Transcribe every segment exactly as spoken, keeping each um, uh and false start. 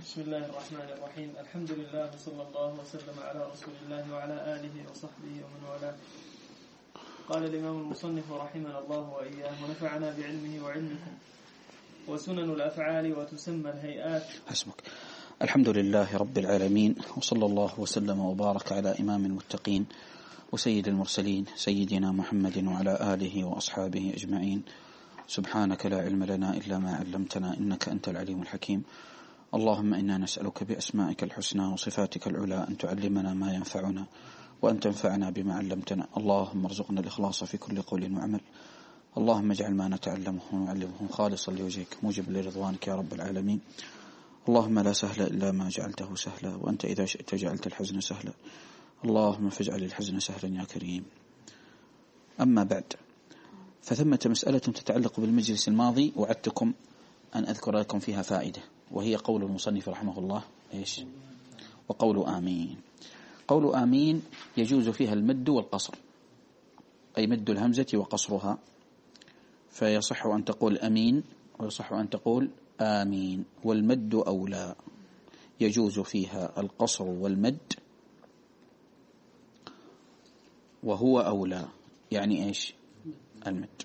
بسم الله الرحمن الرحيم. الحمد لله وصلى الله وسلم على رسول الله وعلى آله وصحبه ومن والاه. قال الإمام المصنف رحمه الله وإياه ونفعنا بعلمه وعلمكم. وسنن الأفعال وتسمى الهيئات. حسبك. الحمد لله رب العالمين، وصلى الله وسلم وبارك على إمام المتقين وسيد المرسلين سيدنا محمد وعلى آله وأصحابه أجمعين. سبحانك لا علم لنا إلا ما علمتنا إنك أنت العليم الحكيم. اللهم إنا نسألك بأسمائك الحسنى وصفاتك العلى أن تعلمنا ما ينفعنا وأن تنفعنا بما علمتنا. اللهم ارزقنا الإخلاص في كل قول وعمل. اللهم اجعل ما نتعلمه ونعلمه خالصا لوجهك موجب لرضوانك يا رب العالمين. اللهم لا سهل إلا ما جعلته سهلا، وأنت إذا شئت جعلت الحزن سهلا. اللهم فاجعل الحزن سهلا يا كريم. أما بعد، فثمة مسألة تتعلق بالمجلس الماضي وعدتكم أن أذكر لكم فيها فائدة، وهي قول المصنف رحمه الله إيش؟ وقول آمين. قول آمين يجوز فيها المد والقصر، أي مد الهمزة وقصرها، فيصح أن تقول أمين ويصح أن تقول آمين، والمد أولى. يجوز فيها القصر والمد وهو أولى، يعني إيش؟ المد.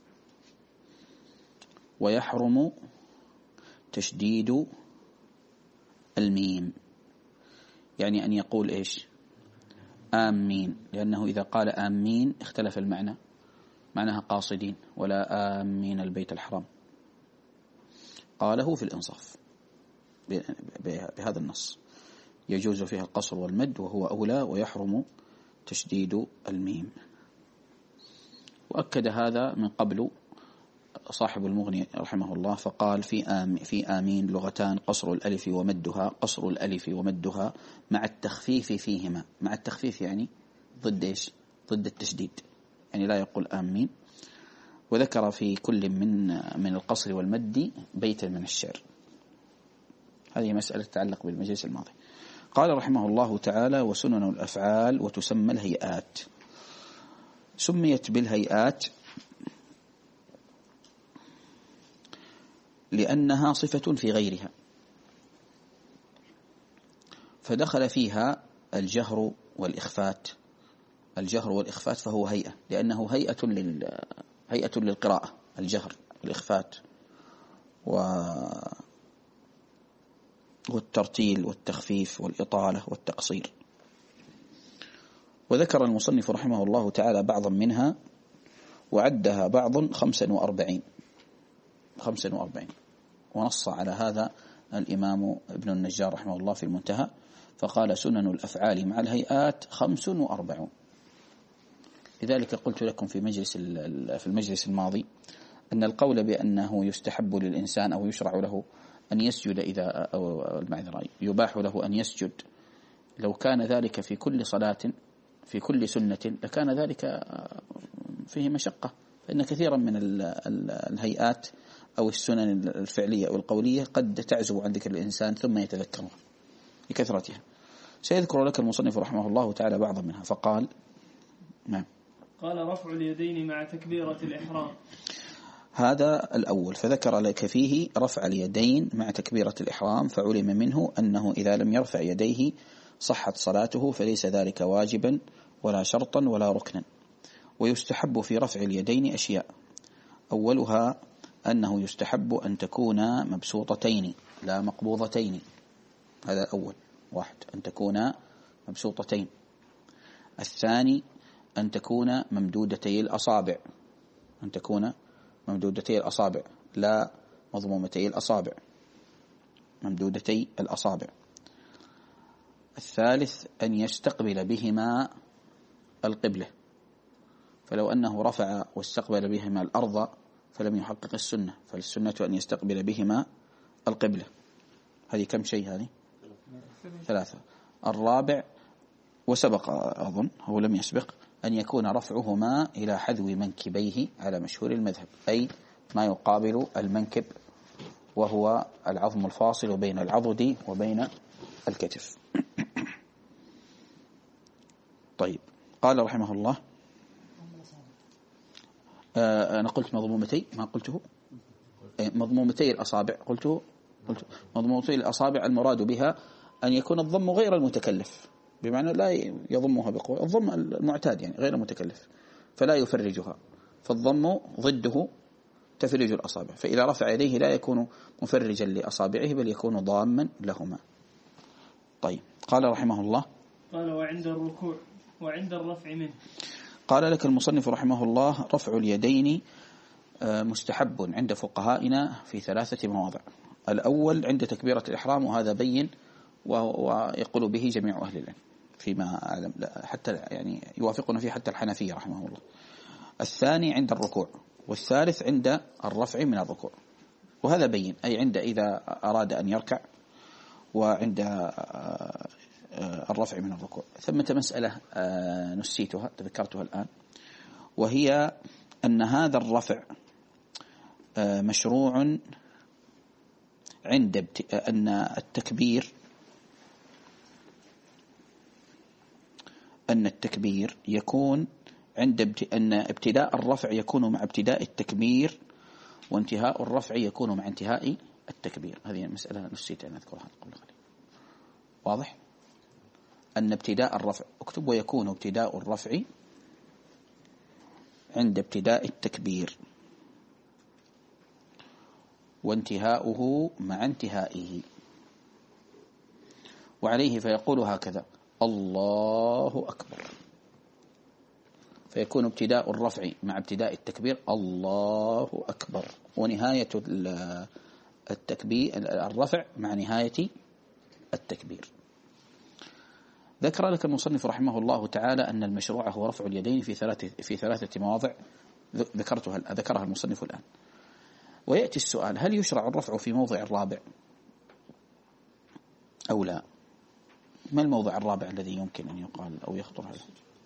ويحرم تشديد الميم، يعني أن يقول إيش؟ آمين، لأنه إذا قال آمين اختلف المعنى، معناها قاصدين ولا آمين البيت الحرام. قاله في الإنصاف بهذا النص. يجوز فيها القصر والمد وهو أولى، ويحرم تشديد الميم. وأكد هذا من قبل صاحب المغني رحمه الله، فقال في آمين, في آمين لغتان: قصر الألف ومدها، قصر الألف ومدها مع التخفيف فيهما. مع التخفيف يعني ضد إيش؟ ضد التشديد، يعني لا يقول آمين. وذكر في كل من من القصر والمد بيتا من الشعر. هذه مسألة تتعلق بالمجلس الماضي. قال رحمه الله تعالى: وسنن الأفعال وتسمى الهيئات. سميت بالهيئات لأنها صفة في غيرها، فدخل فيها الجهر والإخفات. الجهر والإخفات فهو هيئة، لأنه هيئة لل هيئة للقراءة، الجهر والإخفات والترتيل والتخفيف والإطالة والتقصير. وذكر المصنف رحمه الله تعالى بعضا منها، وعدها بعض خمسا وأربعين خمسا وأربعين ونص على هذا الإمام ابن النجار رحمه الله في المنتهى، فقال: سنن الأفعال مع الهيئات خمس وأربعون. لذلك قلت لكم في مجلس في المجلس الماضي أن القول بأنه يستحب للإنسان أو يشرع له أن يسجد إذا أو المعذرة يباح له أن يسجد، لو كان ذلك في كل صلاة في كل سنة لكان ذلك فيه مشقة، فإن كثيرا من الهيئات أو السنن الفعلية أو القولية قد تعزو عن ذكر الإنسان ثم يتذكرها لكثرتها. سيذكر لك المصنف رحمه الله تعالى بعضا منها، فقال: نعم. قال: رفع اليدين مع تكبيرة الإحرام. هذا الأول، فذكر لك فيه رفع اليدين مع تكبيرة الإحرام، فعلم منه أنه إذا لم يرفع يديه صحت صلاته، فليس ذلك واجبا ولا شرطا ولا ركنا. ويستحب في رفع اليدين أشياء: أولها أنه يستحب أن تكون مبسوطتين لا مقبوضتين. هذا الأول، واحد، أن تكون مبسوطتين. الثاني أن تكون ممدودتي الأصابع، أن تكون ممدودتي الأصابع لا مضمومتي الأصابع، ممدودتي الأصابع. الثالث أن يستقبل بهما القبلة، فلو أنه رفع واستقبل بهما الأرض فلم يحقق السنة، فالسنة أن يستقبل بهما القبلة. هذه كم شيء؟ هذه ثلاثة. الرابع وسبق أظن هو لم يسبق، أن يكون رفعهما إلى حذو منكبيه على مشهور المذهب، أي ما يقابل المنكب، وهو العظم الفاصل بين العضد وبين الكتف. طيب، قال رحمه الله: آه أنا قلت مضمومتي، ما قلته مضمومتي الأصابع، قلته قلت مضمومتي الأصابع المراد بها أن يكون الضم غير المتكلف، بمعنى لا يضمها بقوة، الضم المعتاد يعني غير المتكلف، فلا يفرجها، فالضم ضده تفريج الأصابع، فإذا رفع يديه لا يكون مفرجا لأصابعه بل يكون ضاما لهما. طيب، قال رحمه الله: قال وعند الركوع وعند الرفع منه. قال لك المصنف رحمه الله: رفع اليدين مستحب عند فقهائنا في ثلاثة مواضع. الأول عند تكبيرة الإحرام، وهذا بين ويقول به جميع أهل العلم فيما أعلم، حتى يعني يوافقنا فيه حتى الحنفية رحمه الله. الثاني عند الركوع، والثالث عند الرفع من الركوع، وهذا بين، أي عند إذا أراد أن يركع، وعند الرفع من الركوع. ثمة مسألة نسيتها تذكرتها الآن، وهي أن هذا الرفع مشروع عند أن التكبير أن التكبير يكون عند أن ابتداء الرفع يكون مع ابتداء التكبير، وانتهاء الرفع يكون مع انتهاء التكبير. هذه المسألة نسيت أن أذكرها قبل قليل. واضح؟ أن ابتداء الرفع، اكتب: ويكون ابتداء الرفع عند ابتداء التكبير، وانتهاؤه مع انتهائه. وعليه فيقول هكذا: الله أكبر، فيكون ابتداء الرفع مع ابتداء التكبير الله أكبر، ونهاية التكبير الرفع مع نهاية التكبير. ذكر لك المصنف رحمه الله تعالى أن المشروع هو رفع اليدين في ثلاثة في ثلاثة مواضع ذكرتها ذكرها المصنف الآن. ويأتي السؤال: هل يشرع الرفع في موضع الرابع أو لا؟ ما الموضع الرابع الذي يمكن أن يقال أو يخطر هذا؟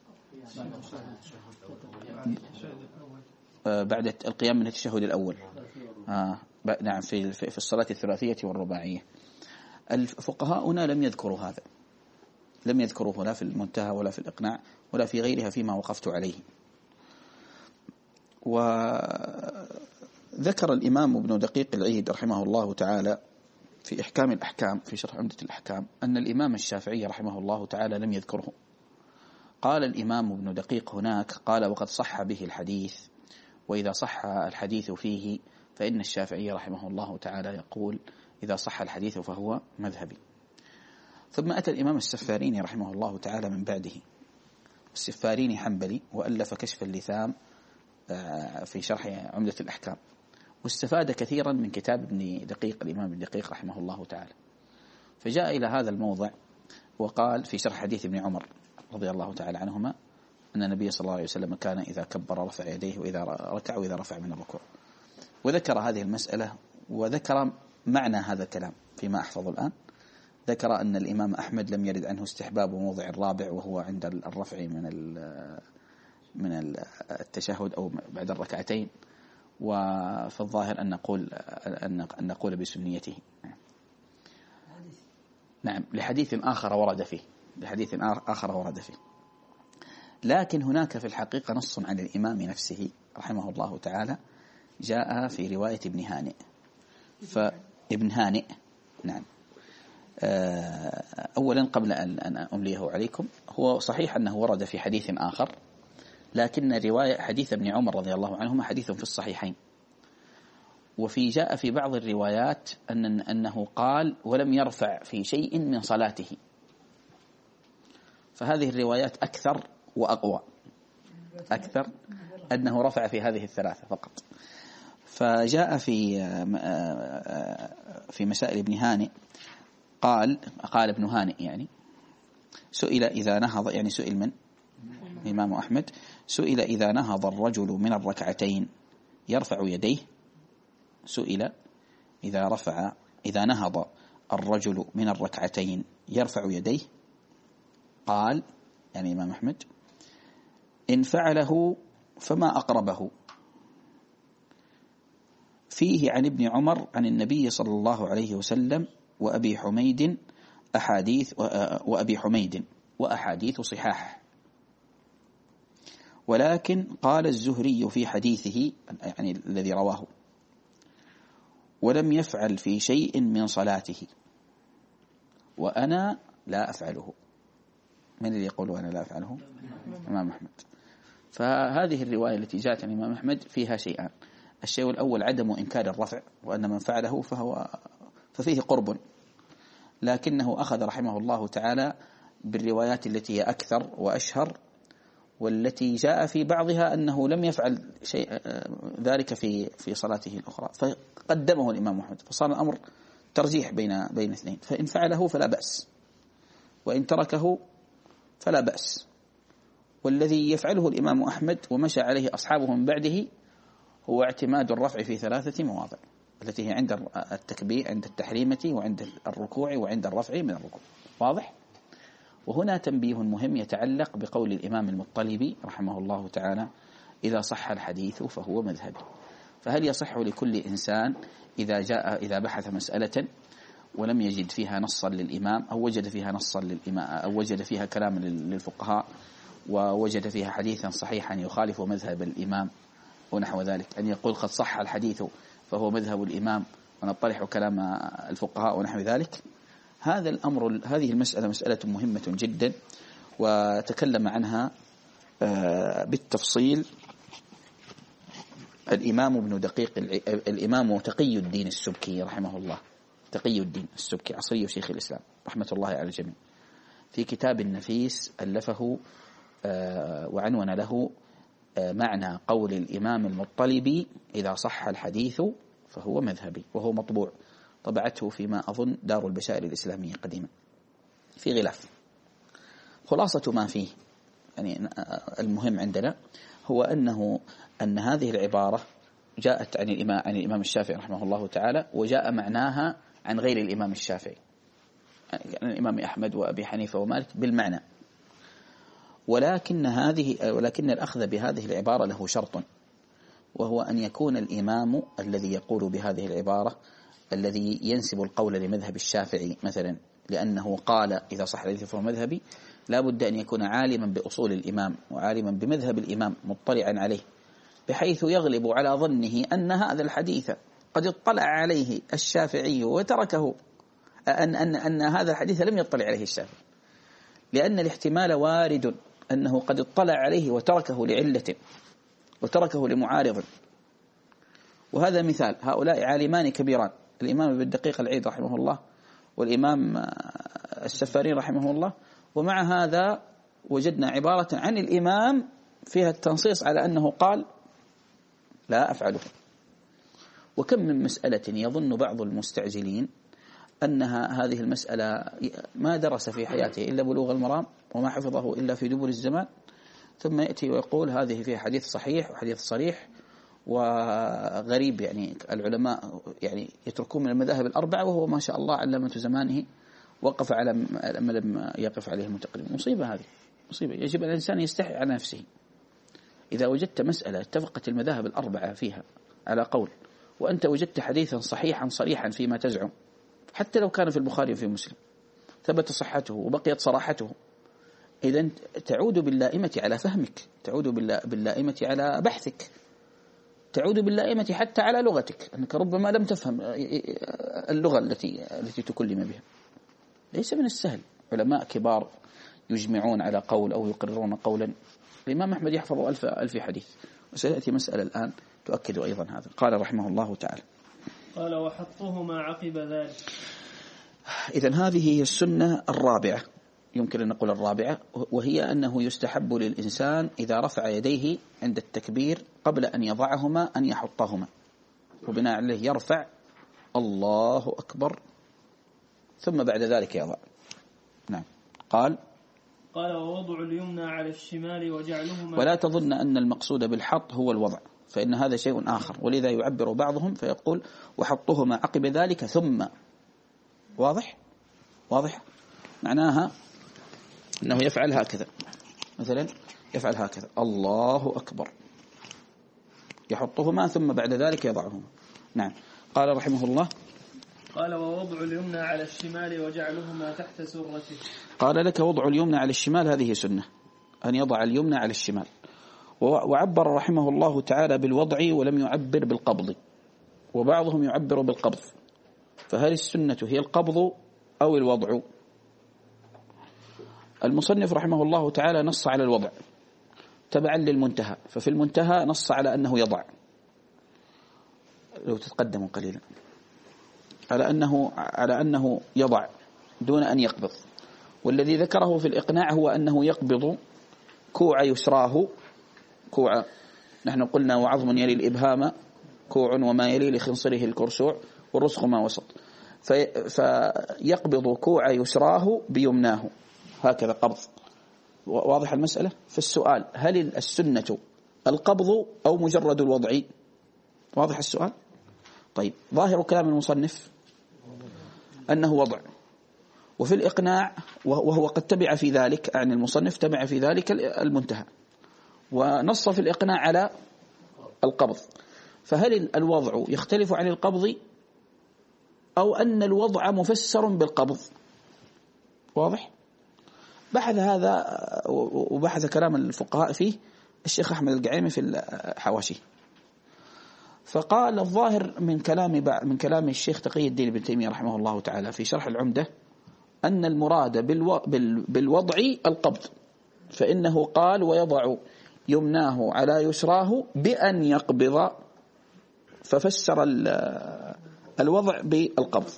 بعد القيام من التشهد الأول. آه نعم، في في الصلاة الثلاثية والرباعية. الفقهاؤنا لم يذكروا هذا، لم يذكروه لا في المنتهى ولا في الإقناع ولا في غيرها فيما وقفت عليه. وذكر الإمام ابن دقيق العيد رحمه الله تعالى في إحكام الأحكام في شرح عمدة الأحكام أن الإمام الشافعي رحمه الله تعالى لم يذكره. قال الإمام ابن دقيق هناك، قال: وقد صح به الحديث، وإذا صح الحديث فيه فإن الشافعي رحمه الله تعالى يقول: إذا صح الحديث فهو مذهبي. ثم أتى الإمام السفاريني رحمه الله تعالى من بعده. السفاريني حنبلي، وألف كشف اللثام في شرح عمدة الأحكام، واستفاد كثيرا من كتاب ابن دقيق الإمام ابن دقيق رحمه الله تعالى. فجاء إلى هذا الموضع وقال في شرح حديث ابن عمر رضي الله تعالى عنهما أن النبي صلى الله عليه وسلم كان إذا كبر رفع يديه، وإذا ركع وإذا رفع من الركوع. وذكر هذه المسألة، وذكر معنى هذا الكلام فيما أحفظ الآن. ذكر أن الإمام أحمد لم يرد عنه استحباب موضع الرابع، وهو عند الرفع من من التشهد أو بعد الركعتين، وفي الظاهر أن نقول أن نقول بسنيته. نعم، لحديث آخر ورد فيه لحديث آخر ورد فيه لكن هناك في الحقيقة نص عن الإمام نفسه رحمه الله تعالى جاء في رواية ابن هانئ. فابن هانئ نعم أولا قبل أن أمليه عليكم، هو صحيح أنه ورد في حديث آخر، لكن رواية حديث ابن عمر رضي الله عنهما حديث في الصحيحين. وفي جاء في بعض الروايات أن أنه قال: ولم يرفع في شيء من صلاته. فهذه الروايات أكثر وأقوى، أكثر أنه رفع في هذه الثلاثة فقط. فجاء في في مسائل ابن هانئ قال قال ابن هانئ يعني سئل إذا نهض، يعني سئل من الإمام أحمد، سئل إذا نهض الرجل من الركعتين يرفع يديه. سئل إذا رفع إذا نهض الرجل من الركعتين يرفع يديه. قال يعني الإمام أحمد: إن فعله فما أقربه. فيه عن ابن عمر عن النبي صلى الله عليه وسلم وأبي حميد أحاديث وأبي حميد وأحاديث صحاح. ولكن قال الزهري في حديثه يعني الذي رواه: ولم يفعل في شيء من صلاته وأنا لا أفعله. من اللي يقول أنا لا أفعله؟ الإمام أحمد. فهذه الرواية التي جاءت عن الإمام أحمد فيها شيئان. الشيء الأول عدم إنكار الرفع، وأن من فعله فهو ففيه قرب، لكنه أخذ رحمه الله تعالى بالروايات التي هي أكثر وأشهر، والتي جاء في بعضها أنه لم يفعل شيء ذلك في في صلاته الأخرى، فقدمه الإمام أحمد، فصار الأمر ترجيح بين بين اثنين، فإن فعله فلا بأس، وإن تركه فلا بأس. والذي يفعله الإمام أحمد ومشى عليه أصحابه من بعده هو اعتماد الرفع في ثلاثة مواضع، التي هي عند التكبير، عند التحريمة، وعند الركوع، وعند الرفع من الركوع. واضح؟ وهنا تنبيه مهم يتعلق بقول الإمام المطلبي رحمه الله تعالى: إذا صح الحديث فهو مذهبي. فهل يصح لكل إنسان إذا جاء إذا بحث مسألة ولم يجد فيها نصا للإمام، أو وجد فيها نصا للإمام، أو وجد فيها كلام للفقهاء، ووجد فيها حديثا صحيحا يخالف مذهب الإمام ونحو ذلك، أن يقول قد صح الحديث فهو مذهب الإمام ونطرح كلام الفقهاء ونحو ذلك؟ هذا الأمر، هذه المسألة مسألة مهمة جدا، وتكلم عنها بالتفصيل الإمام ابن دقيق الإمام تقي الدين السبكي رحمه الله، تقي الدين السبكي عصري شيخ الإسلام رحمة الله على الجميع، في كتاب النفيس ألفه وعنون له معنى قول الإمام المطلبي: إذا صح الحديث فهو مذهبي، وهو مطبوع، طبعته فيما أظن دار البشائر الإسلامية قديما في غلاف. خلاصة ما فيه يعني المهم عندنا هو أنه أن هذه العبارة جاءت عن الإمام عن الإمام الشافعي رحمه الله تعالى، وجاء معناها عن غير الإمام الشافعي، يعني الإمام أحمد وأبي حنيفة ومالك بالمعنى، ولكن هذه ولكن الأخذ بهذه العبارة له شرط، وهو أن يكون الإمام الذي يقول بهذه العبارة الذي ينسب القول لمذهب الشافعي مثلا لأنه قال إذا صح الحديث فهو مذهبي، لا بد أن يكون عالما بأصول الإمام وعالما بمذهب الإمام مطلعا عليه، بحيث يغلب على ظنه أن هذا الحديث قد اطلع عليه الشافعي وتركه، أن, أن, أن هذا الحديث لم يطلع عليه الشافعي، لأن الاحتمال وارد أنه قد اطلع عليه وتركه لعلة وتركه لمعارض. وهذا مثال، هؤلاء عالمان كبيران، الإمام ابن دقيق العيد رحمه الله والإمام السفاري رحمه الله، ومع هذا وجدنا عبارة عن الإمام فيها التنصيص على أنه قال لا أفعله. وكم من مسألة يظن بعض المستعجلين أنها هذه المسألة ما درس في حياته إلا بلوغ المرام وما حفظه إلا في دبر الزمان، ثم يأتي ويقول هذه فيها حديث صحيح وحديث صريح وغريب، يعني العلماء يعني يتركون من المذاهب الأربعة، وهو ما شاء الله علامة زمانه وقف على ما لم يقف عليه المتقدم. مصيبة هذه، مصيبة. يجب أن الإنسان يستحي على نفسه. إذا وجدت مسألة اتفقت المذاهب الأربعة فيها على قول، وأنت وجدت حديثا صحيحا صريحا فيما تزعم، حتى لو كان في البخاري وفي مسلم ثبت صحته وبقيت صراحته، إذن تعود باللائمة على فهمك، تعود باللائمة على بحثك، تعود باللائمة حتى على لغتك، أنك ربما لم تفهم اللغة التي التي تكلم بها. ليس من السهل علماء كبار يجمعون على قول أو يقررون قولا. الإمام أحمد يحفظ ألف ألف حديث، وسيأتي مسألة الآن تؤكد أيضا هذا. قال رحمه الله تعالى: قال وحطهما عقب ذلك. إذن هذه هي السنة الرابعة، يمكن أن نقول الرابعة، وهي أنه يستحب للإنسان إذا رفع يديه عند التكبير قبل أن يضعهما أن يحطهما، وبناء عليه يرفع الله أكبر ثم بعد ذلك يضع. نعم. قال قال ووضع اليمنى على الشمال وجعلهما، ولا تظن أن المقصود بالحط هو الوضع، فإن هذا شيء آخر، ولذا يعبر بعضهم فيقول وحطهما عقب ذلك ثم. واضح؟ واضح؟ معناها أنه يفعل هكذا، مثلا يفعل هكذا الله أكبر، يحطهما ثم بعد ذلك يضعهما. نعم. قال رحمه الله: قال ووضع اليمنى على الشمال وجعلهما تحت سرته. قال لك وضع اليمنى على الشمال هذه سنة، أن يضع اليمنى على الشمال. وعبر رحمه الله تعالى بالوضع ولم يعبر بالقبض، وبعضهم يعبر بالقبض، فهل السنة هي القبض أو الوضع؟ المصنف رحمه الله تعالى نص على الوضع تبعا للمنتهى، ففي المنتهى نص على أنه يضع، لو تتقدموا قليلا، على أنه على أنه يضع دون أن يقبض، والذي ذكره في الإقناع هو أنه يقبض كوع يسراه، كوع نحن قلنا وعظم يلي الإبهام كوع وما يلي لخنصره الكرسوع والرسغ ما وسط، فيقبض كوع يسراه بيمناه، هكذا قبض. واضح المسألة؟ فالسؤال هل السنة القبض أو مجرد الوضع؟ واضح السؤال؟ طيب، ظاهر كلام المصنف أنه وضع، وفي الإقناع وهو قد تبع في ذلك، يعني المصنف تبع في ذلك المنتهى ونص في الإقناع على القبض، فهل الوضع يختلف عن القبض أو أن الوضع مفسر بالقبض؟ واضح؟ بحث هذا وبحث كلام الفقهاء فيه الشيخ أحمد القعيمي في الحواشي، فقال الظاهر من كلام من كلام الشيخ تقي الدين ابن تيمية رحمه الله تعالى في شرح العمدة أن المراد بالوضع القبض، فإنه قال ويضع يمناه على يسراه بأن يقبض، ففسر الوضع بالقبض.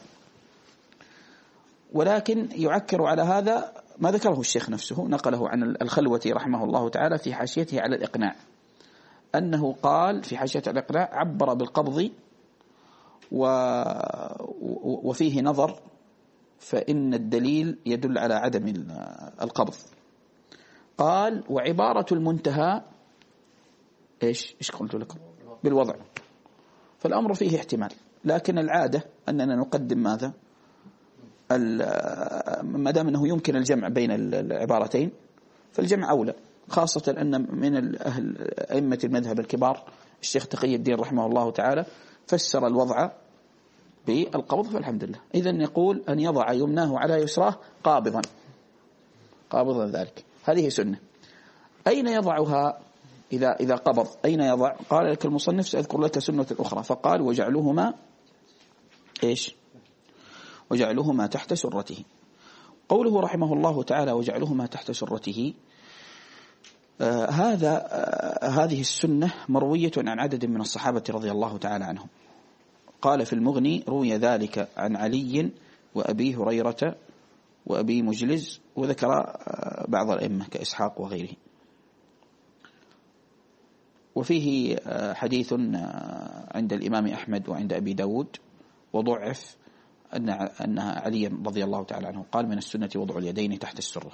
ولكن يعكر على هذا ما ذكره الشيخ نفسه، نقله عن الخلوة رحمه الله تعالى في حاشيته على الإقناع، أنه قال في حاشية الإقناع عبر بالقبض و... وفيه نظر، فإن الدليل يدل على عدم القبض. قال وعبارة المنتهى إيش إيش قلت لكم بالوضع، فالأمر فيه احتمال، لكن العادة أننا نقدم ماذا؟ ما دام أنه يمكن الجمع بين العبارتين فالجمع أولى، خاصة أن من أهل أئمة المذهب الكبار الشيخ تقي الدين رحمه الله تعالى فسر الوضع بالقبض، فالحمد لله. إذن يقول أن يضع يمناه على يسراه قابضا قابضا ذلك، هذه سنة. أين يضعها إذا إذا قبض؟ أين يضع؟ قال لك المصنف سأذكر لك سنة أخرى، فقال وجعلهما إيش؟ وجعلهما تحت سرته. قوله رحمه الله تعالى وجعلهما تحت سرته، آه هذا آه هذه السنة مروية عن عدد من الصحابة رضي الله تعالى عنهم. قال في المغني روي ذلك عن علي وأبي هريرة وأبي مجلز، وذكر آه بعض الأئمة كإسحاق وغيره. وفيه آه حديث آه عند الإمام أحمد وعند أبي داود وضعف أن أن علي رضي الله تعالى عنه قال من السنة وضع اليدين تحت السرة.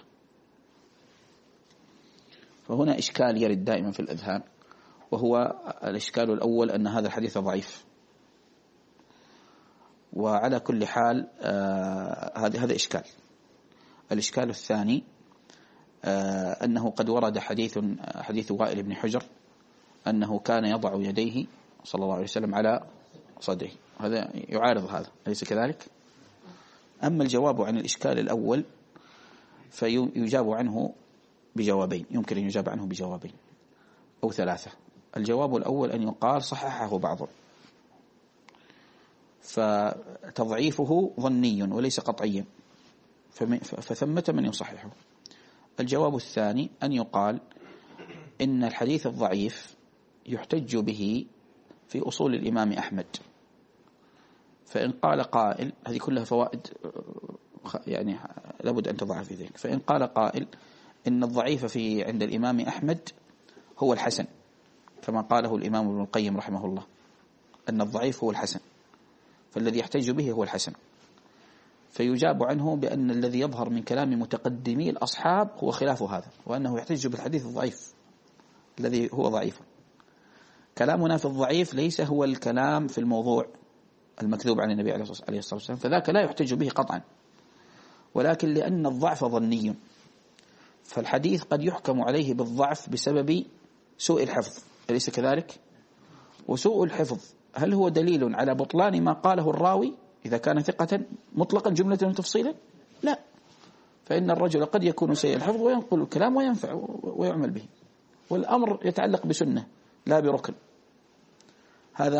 فهنا إشكال يرد دائما في الأذهان، وهو الإشكال الأول أن هذا الحديث ضعيف، وعلى كل حال هذا هذا إشكال. الإشكال الثاني آه أنه قد ورد حديث حديث وائل بن حجر أنه كان يضع يديه صلى الله عليه وسلم على صدره، هذا يعارض هذا، أليس كذلك؟ أما الجواب عن الإشكال الأول فيجاب عنه بجوابين، يمكن أن يجاب عنه بجوابين أو ثلاثة. الجواب الأول أن يقال صححه بعض، فتضعيفه ظني وليس قطعيا، فثمة من يصححه. الجواب الثاني أن يقال إن الحديث الضعيف يحتج به في أصول الإمام أحمد، فإن قال قائل، هذه كلها فوائد يعني لابد أن تضع في ذلك، فإن قال قائل إن الضعيف في عند الإمام أحمد هو الحسن، كما قاله الإمام ابن القيم رحمه الله أن الضعيف هو الحسن، فالذي يحتج به هو الحسن، فيجاب عنه بأن الذي يظهر من كلام متقدمي الأصحاب هو خلاف هذا، وأنه يحتج بالحديث الضعيف الذي هو ضعيف. كلامنا في الضعيف ليس هو الكلام في الموضوع المكذوب عن النبي عليه الصلاة والسلام، فذاك لا يحتج به قطعا، ولكن لأن الضعف ظني، فالحديث قد يحكم عليه بالضعف بسبب سوء الحفظ، أليس كذلك؟ وسوء الحفظ هل هو دليل على بطلان ما قاله الراوي إذا كان ثقة مطلقا جملة وتفصيلا؟ لا، فإن الرجل قد يكون سيء الحفظ وينقل الكلام وينفع ويعمل به، والأمر يتعلق بسنة لا بركن. هذا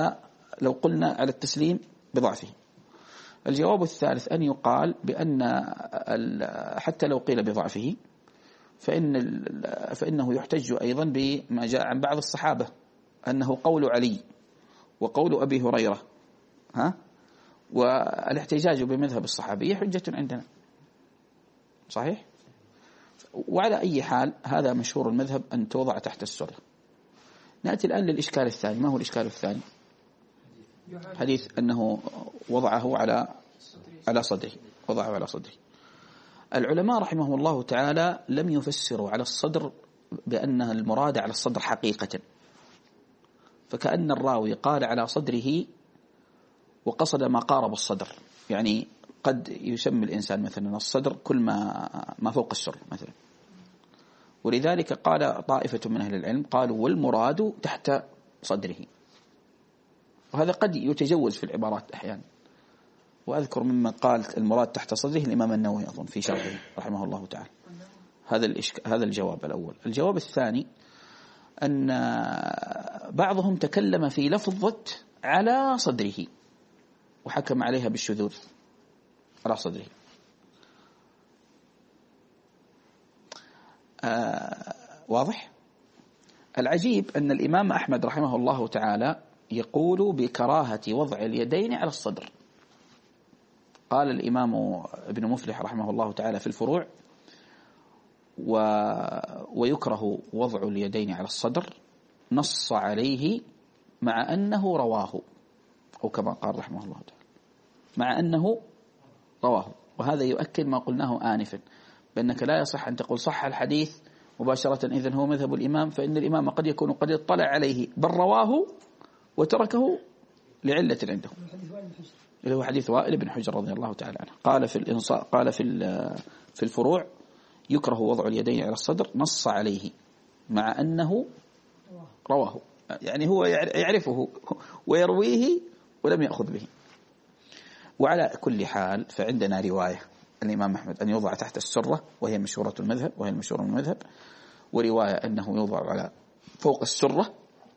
لو قلنا على التسليم بضعفه. الجواب الثالث أن يقال بأن حتى لو قيل بضعفه فإن فإنه يحتج أيضا بما جاء عن بعض الصحابة أنه قول علي وقول أبي هريرة، ها، والاحتجاج بمذهب الصحابية حجة عندنا، صحيح؟ وعلى أي حال هذا مشهور المذهب أن توضع تحت السرة. نأتي الآن للإشكال الثاني. ما هو الإشكال الثاني؟ حديث أنه وضعه على على صدره، وضعه على صدره. العلماء رحمهم الله تعالى لم يفسروا على الصدر بأن المراد على الصدر حقيقة، فكأن الراوي قال على صدره وقصد ما قارب الصدر. يعني قد يسمي الإنسان مثلا الصدر كل ما ما فوق السر مثلا، ولذلك قال طائفة من أهل العلم قالوا والمراد تحت صدره، وهذا قد يتجوز في العبارات أحيانا. وأذكر ممن قال المراد تحت صدره الإمام النووي أظن في شرحه رحمه الله تعالى. هذا الإشك... هذا الجواب الأول. الجواب الثاني أن بعضهم تكلم في لفظة على صدره وحكم عليها بالشذوذ على صدره. آه واضح؟ العجيب أن الإمام أحمد رحمه الله تعالى يقول بكراهة وضع اليدين على الصدر. قال الإمام ابن مفلح رحمه الله تعالى في الفروع و... ويكره وضع اليدين على الصدر، نص عليه مع أنه رواه، أو كما قال رحمه الله تعالى مع أنه رواه. وهذا يؤكد ما قلناه آنفا بأنك لا يصح أن تقول صح الحديث مباشرة إذن هو مذهب الإمام، فإن الإمام قد يكون قد اطلع عليه بل رواه وتركه لعلة عنده، اللي هو حديث وائل بن حجر رضي الله تعالى عنه. قال في الإنصاء قال في في الفروع يكره وضع اليدين على الصدر، نص عليه مع أنه رواه، يعني هو يعرفه ويرويه ولم يأخذ به. وعلى كل حال فعندنا رواية الإمام أحمد أن يوضع تحت السرة وهي مشهورة المذهب وهي المشهورة من المذهب، ورواية أنه يوضع على فوق السرة،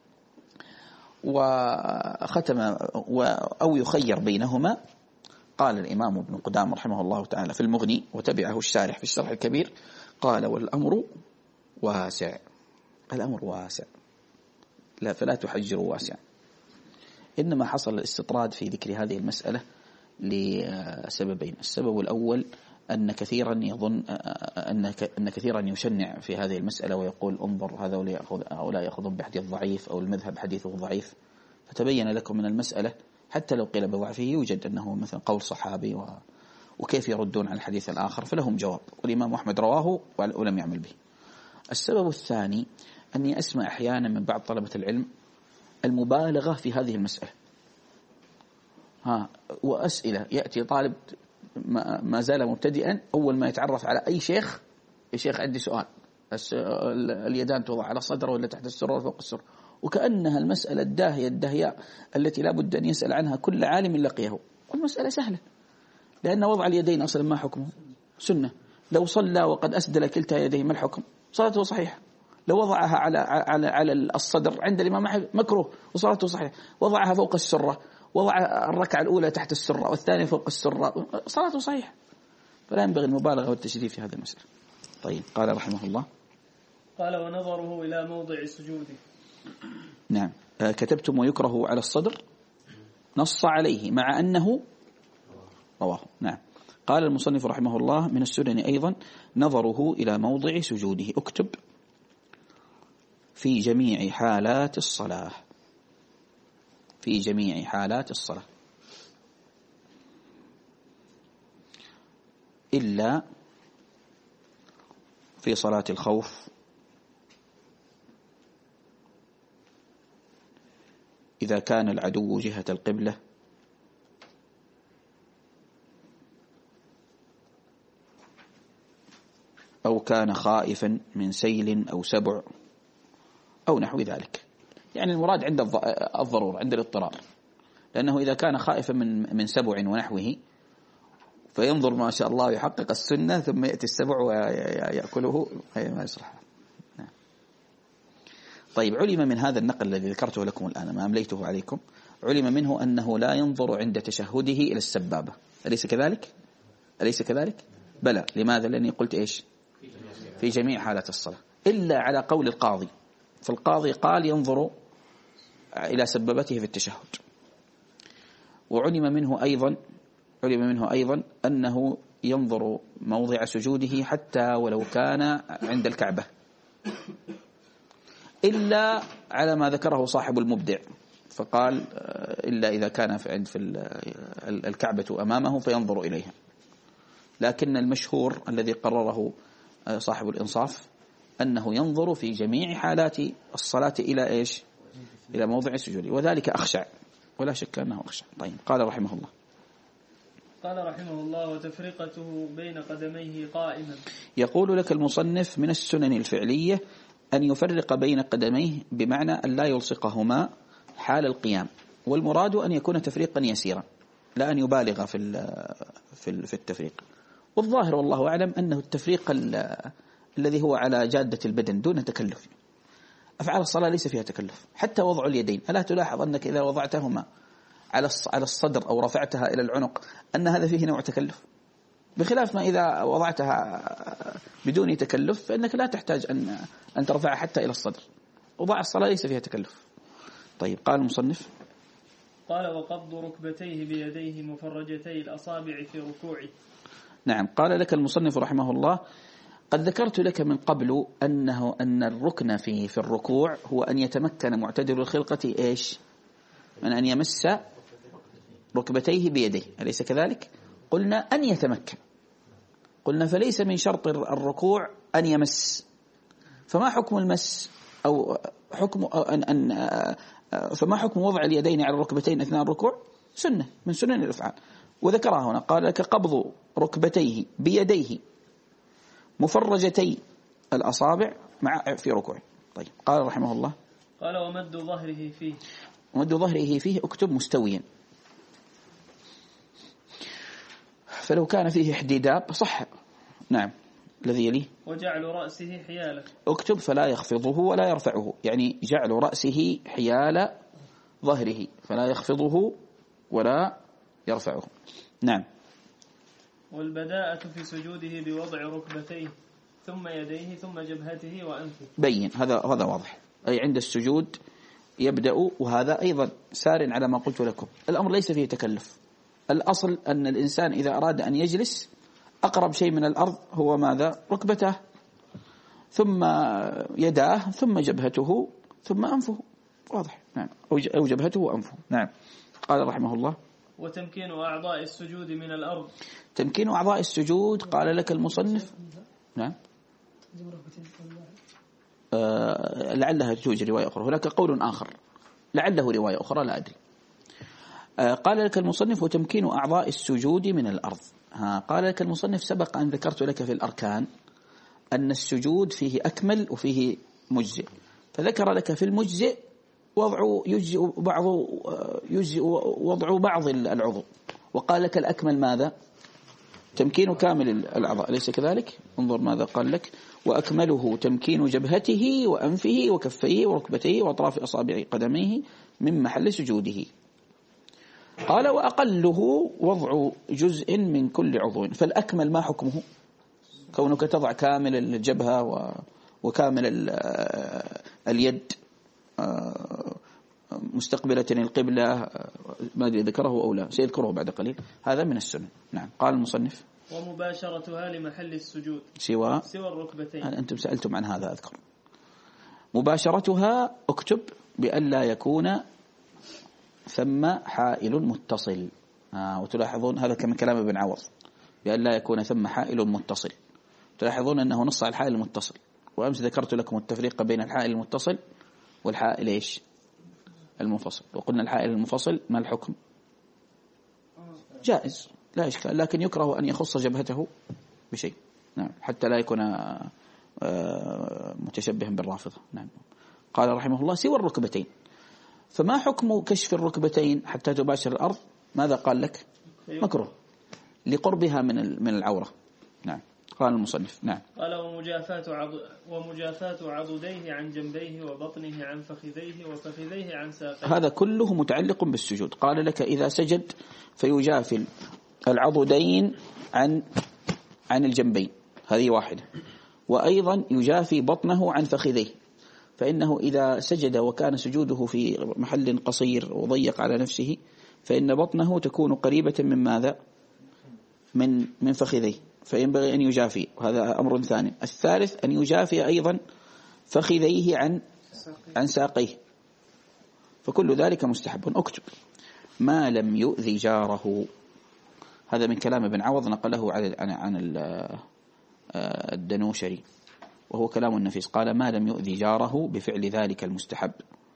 وختم أو يخير بينهما. قال الإمام ابن قدامة رحمه الله تعالى في المغني وتبعه الشارح في الشرح الكبير قال والأمر واسع. الأمر واسع، لا فلا تحجروا واسعا. إنما حصل الاستطراد في ذكر هذه المسألة لسببين. السبب الأول أن كثيرا يظن أن كثيرا يشنع في هذه المسألة ويقول انظر هؤلاء يأخذون بحديث ضعيف أو المذهب حديثه ضعيف، فتبين لكم من المسألة حتى لو قيل بضعفه يوجد أنه مثلا قول صحابي و... وكيف يردون على الحديث الآخر، فلهم جواب، والإمام أحمد رواه ولم يعمل به. السبب الثاني أني أسمع أحيانا من بعض طلبة العلم المبالغة في هذه المسألة، ها وأسئلة يأتي طالب ما زال مبتدئا أول ما يتعرف على أي شيخ، يا شيخ عندي سؤال، اليدان توضع على الصدر ولا تحت السرة ولا فوق السرة، وكأنها المسألة الداهية الدهياء التي لا بد أن يسأل عنها كل عالم لقيه. والمسألة سهلة، لأن وضع اليدين أصلا ما حكمه؟ سنة. لو صلى وقد أسدل كلتا يديه ما الحكم؟ صلاته صحيحة. لو وضعها على على على الصدر عند الإمام أحمد مكروه وصلاته صحيحة. وضعها فوق السرة، وضع الركعة الأولى تحت السرة والثانية فوق السرة، صلاته صحيحة. فلا ينبغي المبالغة والتشديد في هذه المسألة. طيب، قال رحمه الله قال ونظره إلى موضع سجوده. نعم، كتبتم ويكره على الصدر، نص عليه مع أنه رواه. نعم. قال المصنف رحمه الله من السنن أيضا نظره إلى موضع سجوده. اكتب في جميع حالات الصلاة، في جميع حالات الصلاة إلا في صلاة الخوف إذا كان العدو جهة القبلة أو كان خائفا من سيل أو سبع أو نحو ذلك. يعني المراد عند الضرورة، عند الاضطرار، لأنه إذا كان خائفا من من سبع ونحوه فينظر ما شاء الله يحقق السنة ثم يأتي السبع ويأكله، هي ما يصلح. طيب، علم من هذا النقل الذي ذكرته لكم الآن ما أمليته عليكم علم منه أنه لا ينظر عند تشهده إلى السبابة. أليس كذلك؟ أليس كذلك؟ بلى. لماذا؟ لأني قلت إيش؟ في جميع حالات الصلاة إلا على قول القاضي، فالقاضي قال ينظر إلى سبابته في التشهد. وعلم منه أيضا علم منه أيضا أنه ينظر موضع سجوده حتى ولو كان عند الكعبة، إلا على ما ذكره صاحب المبدع، فقال إلا إذا كان في الكعبة أمامه فينظر إليها. لكن المشهور الذي قرره صاحب الإنصاف أنه ينظر في جميع حالات الصلاة إلى إيش؟ إلى موضع السجود، وذلك أخشع، ولا شك أنه أخشع. طيب، قال رحمه الله قال رحمه الله وتفرقته بين قدميه قائما. يقول لك المصنف من السنن الفعلية أن يفرق بين قدميه، بمعنى أن لا يلصقهما حال القيام، والمراد أن يكون تفريقا يسيرا لا أن يبالغ في في التفريق. والظاهر والله أعلم أنه التفريق الذي هو على جادة البدن دون تكلف. أفعال الصلاة ليس فيها تكلف، حتى وضع اليدين. ألا تلاحظ أنك إذا وضعتهما على على الصدر أو رفعتها إلى العنق أن هذا فيه نوع تكلف، بخلاف ما إذا وضعتها بدون تكلف فإنك لا تحتاج أن أن ترفعها حتى إلى الصدر. وضع الصلاة ليس فيها تكلف. طيب، قال المصنف قال وقبض ركبتيه بيديه مفرجتي الأصابع في ركوعه. نعم، قال لك المصنف رحمه الله قد ذكرت لك من قبل أنه أن الركن فيه في الركوع هو أن يتمكن معتدل الخلقة إيش؟ من أن يمس ركبتيه بيديه، أليس كذلك؟ قلنا أن يتمكن، قلنا فليس من شرط الركوع أن يمس. فما حكم المس أو حكم أن أن فما حكم وضع اليدين على الركبتين أثناء الركوع؟ سنة من سنن الأفعال، وذكرها هنا. قال لك قبض ركبتيه بيديه مفرجتي الأصابع مع في ركوعه. طيب، قال رحمه الله قال ومد ظهره فيه ومد ظهره فيه اكتب مستويا، فلو كان فيه احتداب صح. نعم، الذي يليه وجعل رأسه حياله اكتب فلا يخفضه ولا يرفعه، يعني جعل رأسه حيال ظهره فلا يخفضه ولا يرفعه. نعم. والبداءة في سجوده بوضع ركبتيه ثم يديه ثم جبهته وأنفه. بين هذا هذا واضح، أي عند السجود يبدأ، وهذا أيضا سار على ما قلت لكم. الأمر ليس فيه تكلف. الأصل أن الإنسان إذا أراد أن يجلس أقرب شيء من الأرض هو ماذا؟ ركبته، ثم يداه، ثم جبهته، ثم أنفه. واضح. نعم، أو جبهته وأنفه. نعم. قال رحمه الله وتمكين أعضاء السجود من الأرض. تمكين أعضاء السجود قال لك المصنف. نعم. آه لعلها توجد رواية أخرى، هناك قول آخر لعله رواية أخرى لا أدري. آه قال لك المصنف وتمكين أعضاء السجود من الأرض. ها قال لك المصنف سبق أن ذكرت لك في الأركان أن السجود فيه أكمل وفيه مجزئ، فذكر لك في المجزئ وضع يجزئ بعض يجزئ وضع بعض العضو، وقال لك الأكمل ماذا؟ تمكين كامل الأعضاء، أليس كذلك؟ انظر ماذا قال لك: وأكمله تمكين جبهته وأنفه وكفيه وركبتيه وأطراف أصابع قدميه من محل سجوده. قال: وأقله وضع جزء من كل عضو. فالأكمل ما حكمه؟ كونك تضع كامل الجبهة وكامل اليد مستقبلة القبلة، ما أدري ذكره أو لا، سيذكره بعد قليل. هذا من السنة. نعم. قال المصنف: ومباشرتها لمحل السجود سوى سوى الركبتين. أنتم سألتم عن هذا أذكر. مباشرتها اكتب بأن لا يكون ثم حائل متصل. آه وتلاحظون هذا كما كلام ابن عوض، بأن لا يكون ثم حائل متصل. تلاحظون أنه نص على الحائل المتصل، وأمس ذكرت لكم التفريق بين الحائل المتصل والحائل إيش المنفصل، وقلنا الحائل المنفصل ما الحكم؟ جائز لا إشكال، لكن يكره أن يخص جبهته بشيء. نعم، حتى لا يكون متشبها بالرافضة. نعم. قال رحمه الله: سوى الركبتين. فما حكم كشف الركبتين حتى تباشر الأرض؟ ماذا قال لك؟ مكروه لقربها من من العورة. نعم. قال المصنف. نعم. قال ومجافاة عض... ومجافاة عضديه عن جنبيه وبطنه عن فخذيه وفخذيه عن ساقيه. هذا كله متعلق بالسجود. قال لك إذا سجد فيجافي العضدين عن عن الجنبين، هذه واحدة، وأيضا يجافي بطنه عن فخذيه، فإنه إذا سجد وكان سجوده في محل قصير وضيق على نفسه فإن بطنه تكون قريبة من ماذا؟ من من فخذيه، فينبغي أن يجافي، وهذا أمر ثاني. الثالث أن يجافي أيضا فخذيه عن عن ساقيه، فكل ذلك مستحب. أكتب ما لم يؤذي جاره. هذا من كلام ابن عوض نقله عن عن الدنوشري، وهو كلام النفيس. قال ما لم يؤذي جاره بفعل ذلك المستحب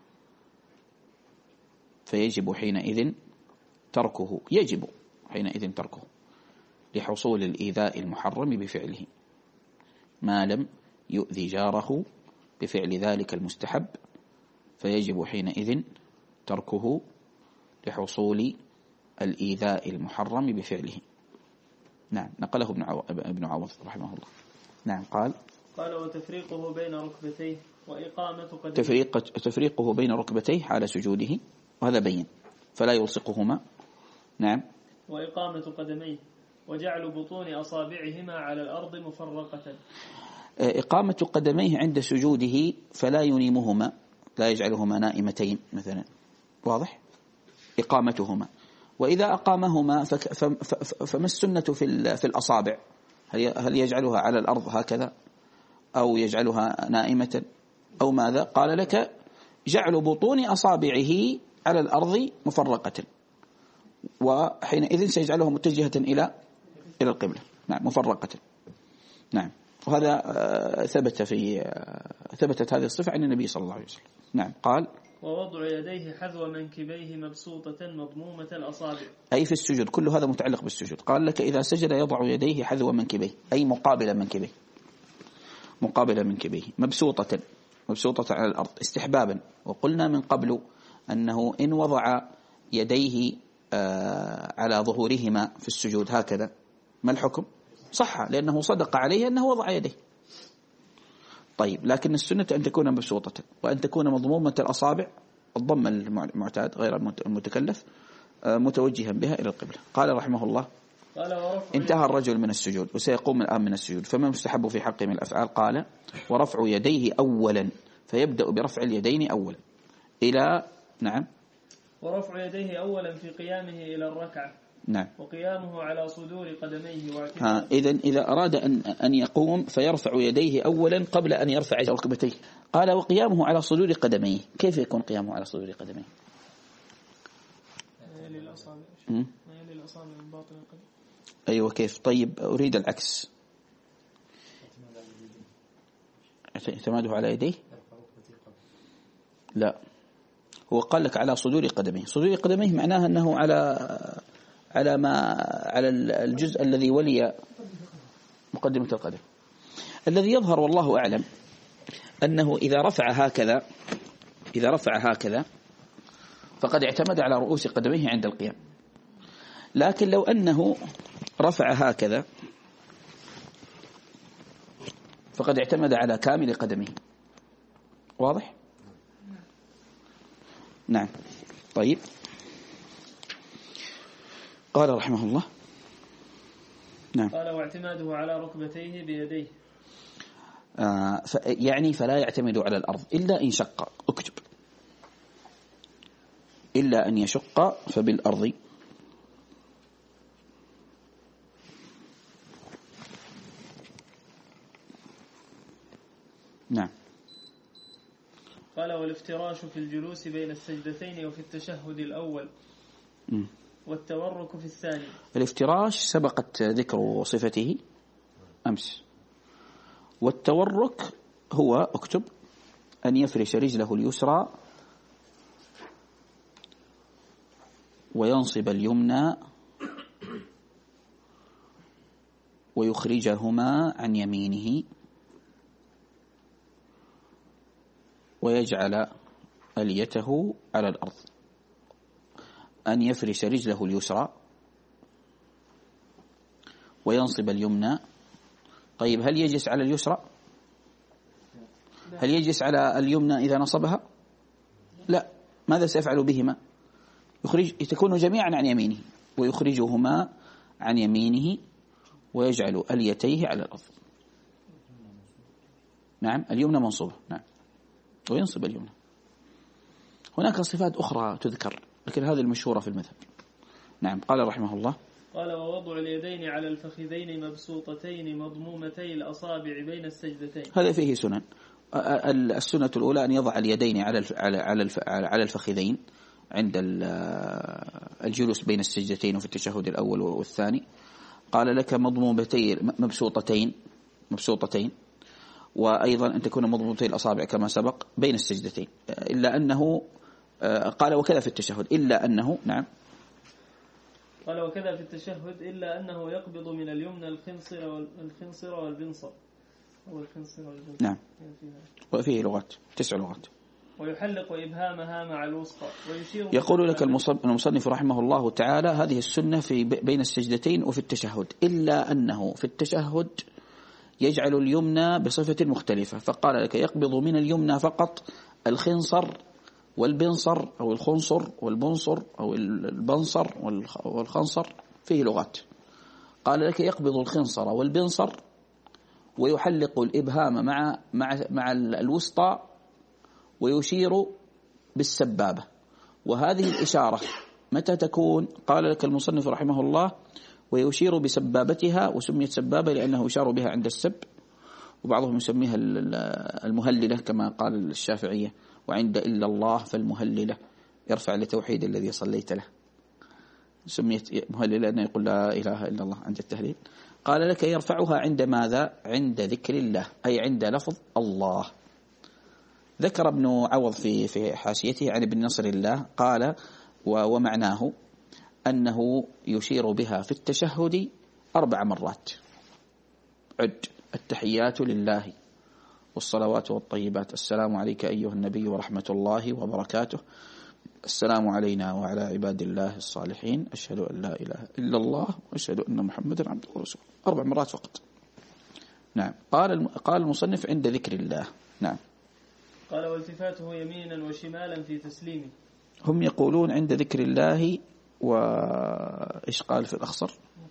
فيجب حينئذ تركه، يجب حينئذ تركه لحصول الإيذاء المحرم بفعله. ما لم يؤذي جاره بفعل ذلك المستحب فيجب حينئذ تركه لحصول الإيذاء المحرم بفعله. نعم. نقله ابن عوض رحمه الله. نعم. قال قال وتفريقه بين ركبتيه وإقامة قدميه. تفريق تفريقه بين ركبتيه حال سجوده، وهذا بين، فلا يلصقهما. نعم. وإقامة قدميه وجعل بطون أصابعهما على الأرض مفرقة. إقامة قدميه عند سجوده فلا ينيمهما، لا يجعلهما نائمتين مثلا، واضح؟ إقامتهما. وإذا أقامهما فما السنة في في الأصابع؟ هل يجعلها على الأرض هكذا أو يجعلها نائمة أو ماذا؟ قال لك جعل بطون أصابعه على الأرض مفرقة، وحينئذ سيجعلها متجهة إلى إلى القبلة. نعم. مفرقة. نعم. وهذا ثبت في ثبتت هذه الصفة عن النبي صلى الله عليه وسلم. نعم. قال ووضع يديه حذو منكبيه مبسوطة مضمومة الأصابع، أي في السجود. كل هذا متعلق بالسجود. قال لك إذا سجد يضع يديه حذو منكبيه، أي مقابل منكبيه، مقابل منكبيه، مبسوطة مبسوطة على الأرض استحبابا. وقلنا من قبل أنه إن وضع يديه على ظهورهما في السجود هكذا ما الحكم؟ صح، لأنه صدق عليه أنه وضع يديه. طيب، لكن السنة أن تكون مبسوطة وأن تكون مضمومة الأصابع الضم المعتاد غير المتكلف متوجها بها إلى القبلة. قال رحمه الله انتهى الرجل من السجود وسيقوم الآن من السجود، فما مستحب في حقه من الأفعال؟ قال ورفع يديه أولا، فيبدأ برفع اليدين أولا إلى نعم ورفع يديه أولا في قيامه إلى الركعة. نعم. وقيامه على صدور قدميه ها إذن إذا أراد أن أن يقوم فيرفع يديه أولا قبل أن يرفع ركبتيه. قال وقيامه على صدور قدميه، كيف يكون قيامه على صدور قدميه؟ يلي الأصابع يلي الأصابع من باطن القدم. أيوة كيف؟ طيب أريد العكس. اعتماده على يديه؟ لا، هو قال لك على صدور قدميه. صدور قدميه معناها أنه على على ما على الجزء الذي ولي مقدمة القدم. الذي يظهر والله أعلم أنه إذا رفع هكذا إذا رفع هكذا فقد اعتمد على رؤوس قدميه عند القيام، لكن لو أنه رفع هكذا فقد اعتمد على كامل قدميه. واضح؟ نعم. طيب، قال رحمه الله نعم قال واعتماده على ركبتيه بيديه، آه يعني فلا يعتمد على الأرض إلا إن شق. اكتب إلا أن يشق فبالأرض. نعم. قال والافتراش في الجلوس بين السجدتين وفي التشهد الأول م. والتورك في الثاني. الافتراش سبقت ذكر صفته أمس، والتورك هو اكتب أن يفرش رجله اليسرى وينصب اليمنى ويخرجهما عن يمينه ويجعل أليته على الأرض. أن يفرش رجله اليسرى وينصب اليمنى طيب هل يجلس على اليسرى؟ هل يجلس على اليمنى إذا نصبها؟ لا. ماذا سيفعل بهما؟ يخرج تكون جميعا عن يمينه ويخرجهما عن يمينه ويجعل اليتيه على الأرض. نعم اليمنى منصوبة، نعم وينصب اليمنى. هناك صفات أخرى تذكر لكن هذه المشهورة في المذهب. نعم. قال رحمه الله: قال: ووضع اليدين على الفخذين مبسوطتين مضمومتي الأصابع بين السجدتين. هذا فيه سنن. السنة الأولى أن يضع اليدين على على على الفخذين عند الجلوس بين السجدتين وفي التشهد الأول والثاني. قال لك مضمومتين مبسوطتين مبسوطتين وأيضا أن تكون مضمومتي الأصابع كما سبق بين السجدتين، إلا أنه قال وكذا في التشهد إلا أنه نعم قال وكذا في التشهد إلا أنه يقبض من اليمنى الخنصر والخنصر والبنصر هو الخنصر والبنصر. نعم. وفيه لغات تسع لغات. ويحلق إبهامها مع الوسطى ويشير. يقول لك المصنف رحمه الله تعالى: هذه السنة في بين السجدتين وفي التشهد، إلا أنه في التشهد يجعل اليمنى بصفة مختلفة، فقال لك يقبض من اليمنى فقط الخنصر والبنصر أو الخنصر والبنصر أو البنصر والخنصر، فيه لغات. قال لك يقبض الخنصر والبنصر ويحلق الإبهام مع مع مع الوسطى ويشير بالسبابة. وهذه الإشارة متى تكون؟ قال لك المصنف رحمه الله: ويشير بسبابتها، وسميت سبابة لأنه يشار بها عند السب، وبعضهم يسميها المهللة كما قال الشافعية: وعند إلا الله فالمهللة يرفع لتوحيد الذي صليت له. سميت مهللة لأنه يقول لا إله إلا الله عند التهليل. قال لك يرفعها عند ماذا؟ عند ذكر الله، أي عند لفظ الله. ذكر ابن عوض في في حاشيته عن ابن نصر الله قال: ومعناه أنه يشير بها في التشهد أربع مرات. عد: التحيات لله والصلوات والطيبات، السلام عليك أيها النبي ورحمة الله وبركاته، السلام علينا وعلى عباد الله الصالحين، أشهد أن لا إله إلا الله وأشهد أن محمدا عبده ورسوله. أربع مرات فقط. نعم. قال قال المصنف: عند ذكر الله. نعم. قال: والتفاته يمينا وشمالا في تسليمه. هم يقولون عند ذكر الله، وإيش قال في الأخصر؟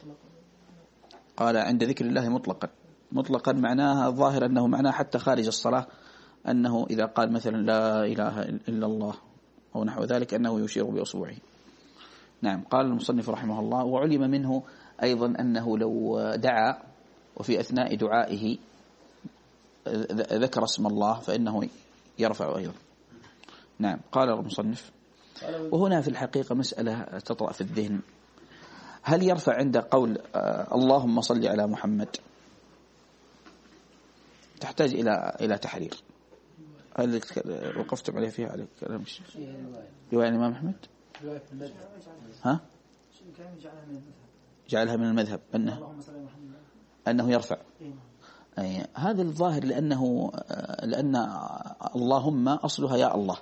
قال عند ذكر الله مطلقا. مطلقا معناها الظاهر أنه معناه حتى خارج الصلاة، أنه إذا قال مثلا لا إله إلا الله أو نحو ذلك أنه يشير بأصبعه. نعم. قال المصنف رحمه الله: وعلم منه أيضا أنه لو دعا وفي أثناء دعائه ذكر اسم الله فإنه يرفع أيضا. نعم. قال المصنف: وهنا في الحقيقة مسألة تطرأ في الذهن: هل يرفع عند قول اللهم صل على محمد؟ تحتاج إلى إلى تحرير. هل وقفتم عليه فيها على كلام رواية الإمام أحمد؟ ها؟ جعلها من المذهب أنه أنه يرفع. أي هذا الظاهر لأنه لأن اللهم أصلها يا الله،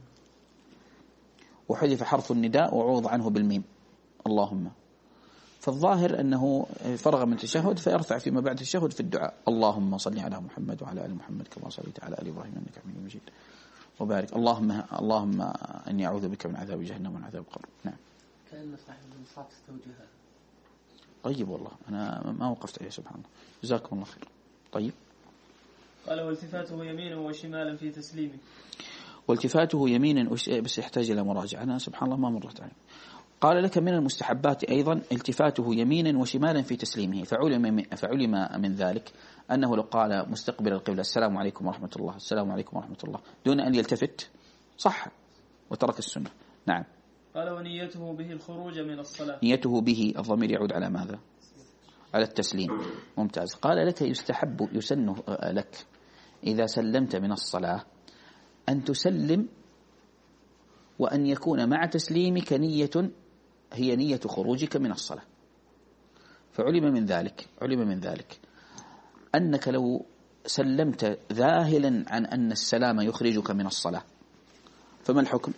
وحذف حرف النداء وعوض عنه بالميم اللهم، فالظاهر أنه فرغ من التشهد فيرفع فيما بعد التشهد في الدعاء: اللهم صل على محمد وعلى آل محمد كما صليت على آل إبراهيم إنك حميد مجيد، وبارك اللهم اللهم إني أعوذ بك من عذاب جهنم ومن عذاب القبر. نعم. كأن صاحب المصحف استوجهها. طيب والله أنا ما وقفت عليه سبحان الله، جزاكم الله خير. طيب. قال: والتفاته يمينا وشمالا في تسليمه. والتفاته يمينا بس يحتاج إلى مراجعة، أنا سبحان الله ما مرت عليه. قال لك من المستحبات أيضا التفاته يمينا وشمالا في تسليمه، فعلم فعلم من ذلك أنه لو قال مستقبل القبلة السلام عليكم ورحمة الله السلام عليكم ورحمة الله دون أن يلتفت صح وترك السنة. نعم. قال: ونيته به الخروج من الصلاة. نيته به الضمير يعود على ماذا؟ على التسليم. ممتاز. قال لك يستحب يسن لك إذا سلمت من الصلاة أن تسلم وأن يكون مع تسليمك نية هي نية خروجك من الصلاة. فعلم من ذلك علم من ذلك أنك لو سلمت ذاهلا عن أن السلام يخرجك من الصلاة فما الحكم؟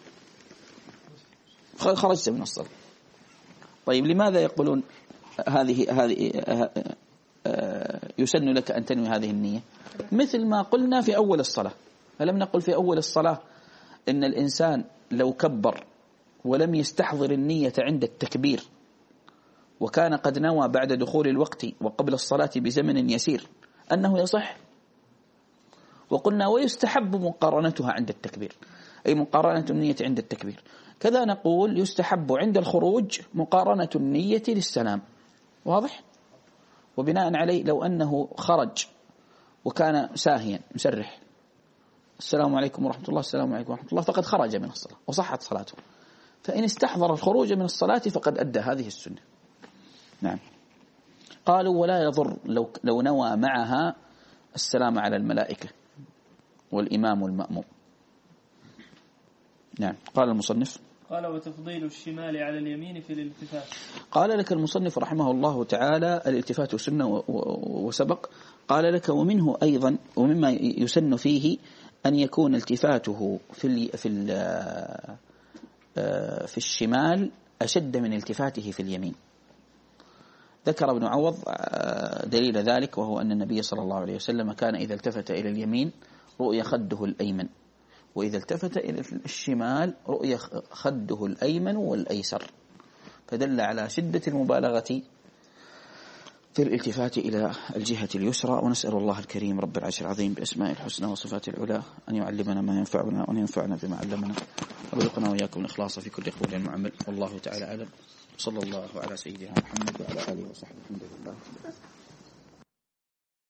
خرجت من الصلاة. طيب لماذا يقولون هذه هذه يسن لك أن تنوي هذه النية، مثل ما قلنا في أول الصلاة. فلم نقل في أول الصلاة إن الإنسان لو كبر ولم يستحضر النية عند التكبير وكان قد نوى بعد دخول الوقت وقبل الصلاة بزمن يسير أنه يصح، وقلنا ويستحب مقارنتها عند التكبير، أي مقارنة النية عند التكبير. كذا نقول يستحب عند الخروج مقارنة النية للسلام. واضح؟ وبناء عليه لو أنه خرج وكان ساهيا مسرح السلام عليكم ورحمة الله السلام عليكم ورحمة الله فقد خرج من الصلاة وصحت صلاته، فإن استحضر الخروج من الصلاة فقد أدى هذه السنة. نعم. قالوا ولا يضر لو, لو نوى معها السلام على الملائكة والإمام والمأموم. نعم. قال المصنف قال وتفضيل الشمال على اليمين في الالتفات. قال لك المصنف رحمه الله تعالى الالتفات سنة وسبق. قال لك ومنه أيضا ومما يسن فيه أن يكون التفاته في في في الشمال أشد من التفاته في اليمين. ذكر ابن عوض دليل ذلك، وهو أن النبي صلى الله عليه وسلم كان إذا التفت إلى اليمين رؤي خده الأيمن، وإذا التفت إلى الشمال رؤي خده الأيمن والأيسر، فدل على شدة المبالغة في الالتفات إلى الجهة اليسرى. ونسأل الله الكريم رب العرش العظيم بأسماء الحسنى وصفات العلى أن يعلمنا ما ينفعنا وأن ينفعنا بما علمنا، ورزقنا وإياكم الإخلاص في كل قول وعمل. والله تعالى أعلم. صلى الله على سيدنا محمد وعلى آله وصحبه. الحمد لله.